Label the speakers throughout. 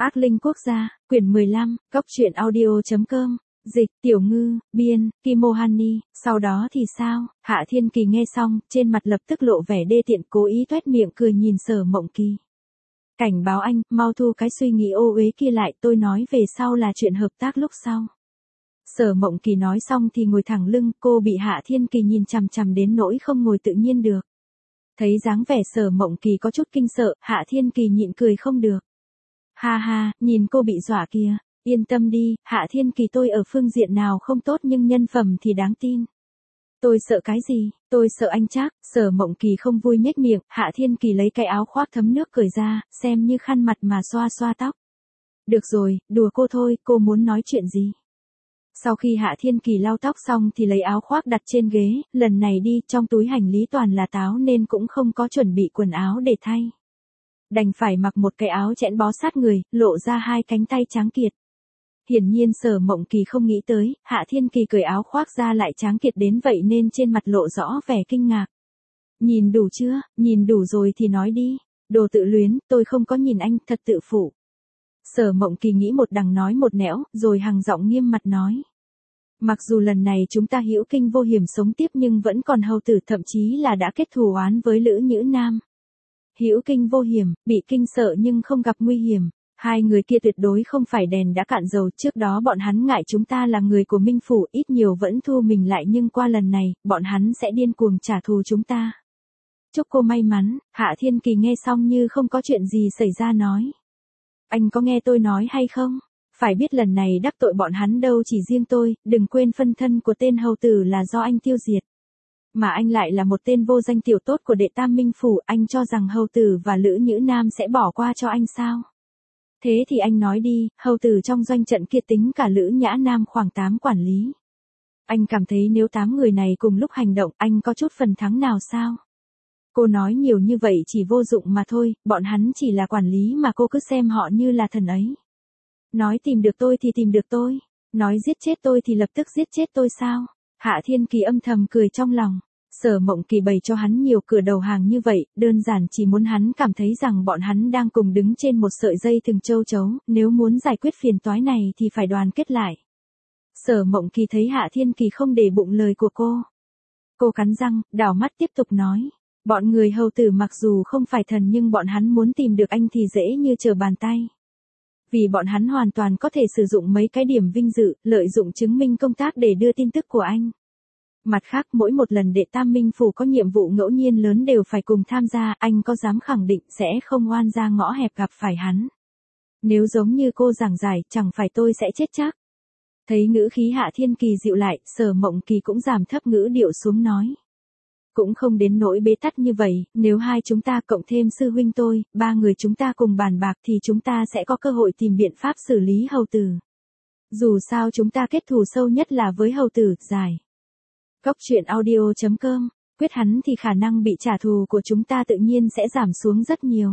Speaker 1: Ác Linh Quốc gia, quyển 15, cốc truyện audio.com, dịch, Tiểu Ngư, biên, Kimohani, sau đó thì sao? Hạ Thiên Kỳ nghe xong, trên mặt lập tức lộ vẻ đê tiện, cố ý toét miệng cười nhìn Sở Mộng Kỳ. Cảnh báo anh, mau thu cái suy nghĩ ô uế kia lại, tôi nói về sau là chuyện hợp tác lúc sau. Sở Mộng Kỳ nói xong thì ngồi thẳng lưng, cô bị Hạ Thiên Kỳ nhìn chằm chằm đến nỗi không ngồi tự nhiên được. Thấy dáng vẻ Sở Mộng Kỳ có chút kinh sợ, Hạ Thiên Kỳ nhịn cười không được. Ha ha, nhìn cô bị dọa kìa, yên tâm đi, Hạ Thiên Kỳ tôi ở phương diện nào không tốt nhưng nhân phẩm thì đáng tin. Tôi sợ cái gì, tôi sợ anh chắc, Sở Mộng Kỳ không vui nhếch miệng, Hạ Thiên Kỳ lấy cái áo khoác thấm nước cởi ra, xem như khăn mặt mà xoa xoa tóc. Được rồi, đùa cô thôi, cô muốn nói chuyện gì? Sau khi Hạ Thiên Kỳ lau tóc xong thì lấy áo khoác đặt trên ghế, lần này đi trong túi hành lý toàn là táo nên cũng không có chuẩn bị quần áo để thay. Đành phải mặc một cái áo chẽn bó sát người, lộ ra hai cánh tay trắng kiệt. Hiển nhiên Sở Mộng Kỳ không nghĩ tới, Hạ Thiên Kỳ cởi áo khoác ra lại trắng kiệt đến vậy nên trên mặt lộ rõ vẻ kinh ngạc. Nhìn đủ chưa, nhìn đủ rồi thì nói đi, đồ tự luyến, tôi không có nhìn anh, thật tự phụ. Sở Mộng Kỳ nghĩ một đằng nói một nẻo, rồi hằng giọng nghiêm mặt nói. Mặc dù lần này chúng ta hữu kinh vô hiểm sống tiếp nhưng vẫn còn hầu tử, thậm chí là đã kết thù oán với Lữ Nhữ Nam. Hữu kinh vô hiểm, bị kinh sợ nhưng không gặp nguy hiểm. Hai người kia tuyệt đối không phải đèn đã cạn dầu, trước đó bọn hắn ngại chúng ta là người của Minh Phủ, ít nhiều vẫn thu mình lại nhưng qua lần này, bọn hắn sẽ điên cuồng trả thù chúng ta. Chúc cô may mắn, Hạ Thiên Kỳ nghe xong như không có chuyện gì xảy ra nói. Anh có nghe tôi nói hay không? Phải biết lần này đắc tội bọn hắn đâu chỉ riêng tôi, đừng quên phân thân của tên hầu tử là do anh tiêu diệt. Mà anh lại là một tên vô danh tiểu tốt của đệ tam Minh Phủ, anh cho rằng hầu tử và Lữ Nhữ Nam sẽ bỏ qua cho anh sao? Thế thì anh nói đi, hầu tử trong doanh trận kia tính cả Lữ Nhã Nam khoảng 8 quản lý. Anh cảm thấy nếu 8 người này cùng lúc hành động, anh có chút phần thắng nào sao? Cô nói nhiều như vậy chỉ vô dụng mà thôi, bọn hắn chỉ là quản lý mà cô cứ xem họ như là thần ấy. Nói tìm được tôi thì tìm được tôi, nói giết chết tôi thì lập tức giết chết tôi sao? Hạ Thiên Kỳ âm thầm cười trong lòng. Sở Mộng Kỳ bày cho hắn nhiều cửa đầu hàng như vậy, đơn giản chỉ muốn hắn cảm thấy rằng bọn hắn đang cùng đứng trên một sợi dây thừng châu chấu, nếu muốn giải quyết phiền toái này thì phải đoàn kết lại. Sở Mộng Kỳ thấy Hạ Thiên Kỳ không để bụng lời của cô. Cô cắn răng, đảo mắt tiếp tục nói. Bọn người hầu tử mặc dù không phải thần nhưng bọn hắn muốn tìm được anh thì dễ như trở bàn tay. Vì bọn hắn hoàn toàn có thể sử dụng mấy cái điểm vinh dự, lợi dụng chứng minh công tác để đưa tin tức của anh. Mặt khác mỗi một lần đệ tam Minh Phủ có nhiệm vụ ngẫu nhiên lớn đều phải cùng tham gia, anh có dám khẳng định sẽ không oan ra ngõ hẹp gặp phải hắn. Nếu giống như cô giảng giải, chẳng phải tôi sẽ chết chắc. Thấy ngữ khí Hạ Thiên Kỳ dịu lại, Sở Mộng Kỳ cũng giảm thấp ngữ điệu xuống nói. Cũng không đến nỗi bế tắc như vậy, nếu hai chúng ta cộng thêm sư huynh tôi, 3 người chúng ta cùng bàn bạc thì chúng ta sẽ có cơ hội tìm biện pháp xử lý hầu tử. Dù sao chúng ta kết thù sâu nhất là với hầu tử, giải. Cốc truyện audio.com, quyết hắn thì khả năng bị trả thù của chúng ta tự nhiên sẽ giảm xuống rất nhiều.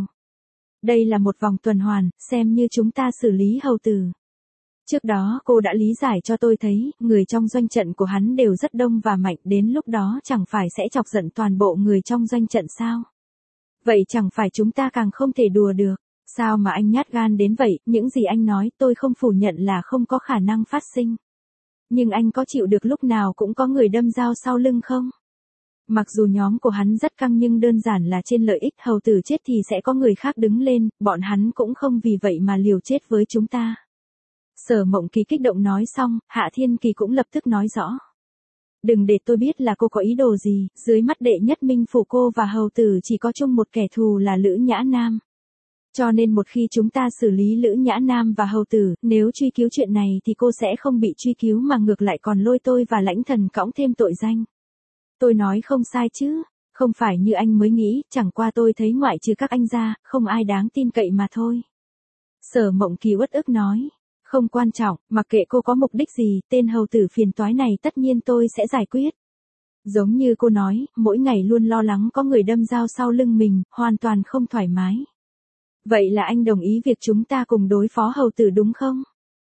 Speaker 1: Đây là một vòng tuần hoàn, xem như chúng ta xử lý hầu tử. Trước đó cô đã lý giải cho tôi thấy, người trong doanh trận của hắn đều rất đông và mạnh, đến lúc đó chẳng phải sẽ chọc giận toàn bộ người trong doanh trận sao? Vậy chẳng phải chúng ta càng không thể đùa được, sao mà anh nhát gan đến vậy, những gì anh nói tôi không phủ nhận là không có khả năng phát sinh. Nhưng anh có chịu được lúc nào cũng có người đâm dao sau lưng không? Mặc dù nhóm của hắn rất căng nhưng đơn giản là trên lợi ích hầu tử chết thì sẽ có người khác đứng lên, bọn hắn cũng không vì vậy mà liều chết với chúng ta. Sở Mộng Kỳ kích động nói xong, Hạ Thiên Kỳ cũng lập tức nói rõ. Đừng để tôi biết là cô có ý đồ gì, dưới mắt đệ nhất Minh Phủ cô và hầu tử chỉ có chung một kẻ thù là Lữ Nhã Nam. Cho nên một khi chúng ta xử lý Lữ Nhã Nam và hầu tử, nếu truy cứu chuyện này thì cô sẽ không bị truy cứu mà ngược lại còn lôi tôi và Lãnh Thần cõng thêm tội danh. Tôi nói không sai chứ, không phải như anh mới nghĩ, chẳng qua tôi thấy ngoại trừ các anh ra, không ai đáng tin cậy mà thôi. Sở Mộng Kỳ uất ức nói. Không quan trọng, mặc kệ cô có mục đích gì, tên hầu tử phiền toái này tất nhiên tôi sẽ giải quyết. Giống như cô nói, mỗi ngày luôn lo lắng có người đâm dao sau lưng mình, hoàn toàn không thoải mái. Vậy là anh đồng ý việc chúng ta cùng đối phó hầu tử đúng không?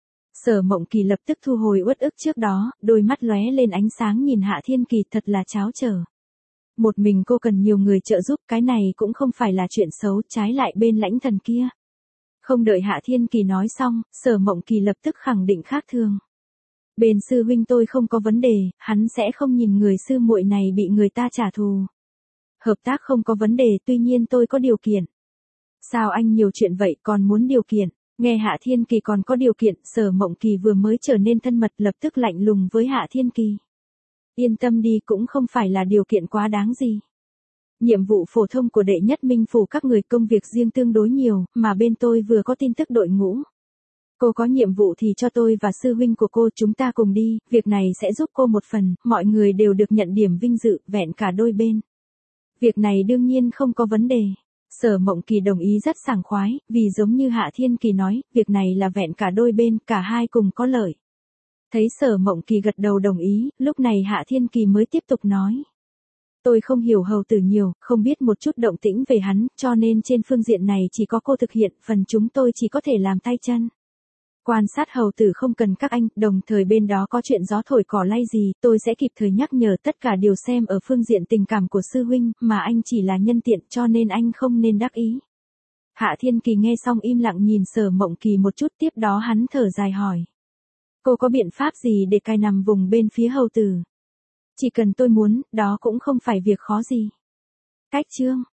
Speaker 1: Sở Mộng Kỳ lập tức thu hồi uất ức trước đó, đôi mắt lóe lên ánh sáng nhìn Hạ Thiên Kỳ thật là tráo trở. Một mình cô cần nhiều người trợ giúp, cái này cũng không phải là chuyện xấu, trái lại bên Lãnh Thần kia. Không đợi Hạ Thiên Kỳ nói xong, Sở Mộng Kỳ lập tức khẳng định khác thường. Bên sư huynh tôi không có vấn đề, hắn sẽ không nhìn người sư muội này bị người ta trả thù. Hợp tác không có vấn đề, tuy nhiên tôi có điều kiện. Sao anh nhiều chuyện vậy còn muốn điều kiện? Nghe Hạ Thiên Kỳ còn có điều kiện, Sở Mộng Kỳ vừa mới trở nên thân mật lập tức lạnh lùng với Hạ Thiên Kỳ. Yên tâm đi, cũng không phải là điều kiện quá đáng gì. Nhiệm vụ phổ thông của đệ nhất minh phủ các người công việc riêng tương đối nhiều, mà bên tôi vừa có tin tức đội ngũ. Cô có nhiệm vụ thì cho tôi và sư huynh của cô chúng ta cùng đi, việc này sẽ giúp cô một phần, mọi người đều được nhận điểm vinh dự, vẹn cả đôi bên. Việc này đương nhiên không có vấn đề. Sở Mộng Kỳ đồng ý rất sảng khoái, vì giống như Hạ Thiên Kỳ nói, việc này là vẹn cả đôi bên, cả hai cùng có lợi. Thấy Sở Mộng Kỳ gật đầu đồng ý, lúc này Hạ Thiên Kỳ mới tiếp tục nói. Tôi không hiểu hầu tử nhiều, không biết một chút động tĩnh về hắn, cho nên trên phương diện này chỉ có cô thực hiện, phần chúng tôi chỉ có thể làm tay chân. Quan sát hầu tử không cần các anh, đồng thời bên đó có chuyện gió thổi cỏ lay gì, tôi sẽ kịp thời nhắc nhở tất cả đều xem ở phương diện tình cảm của sư huynh, mà anh chỉ là nhân tiện cho nên anh không nên đắc ý. Hạ Thiên Kỳ nghe xong im lặng nhìn Sở Mộng Kỳ một chút, tiếp đó hắn thở dài hỏi. Cô có biện pháp gì để cai nằm vùng bên phía hầu tử? Chỉ cần tôi muốn, đó cũng không phải việc khó gì. Cách chương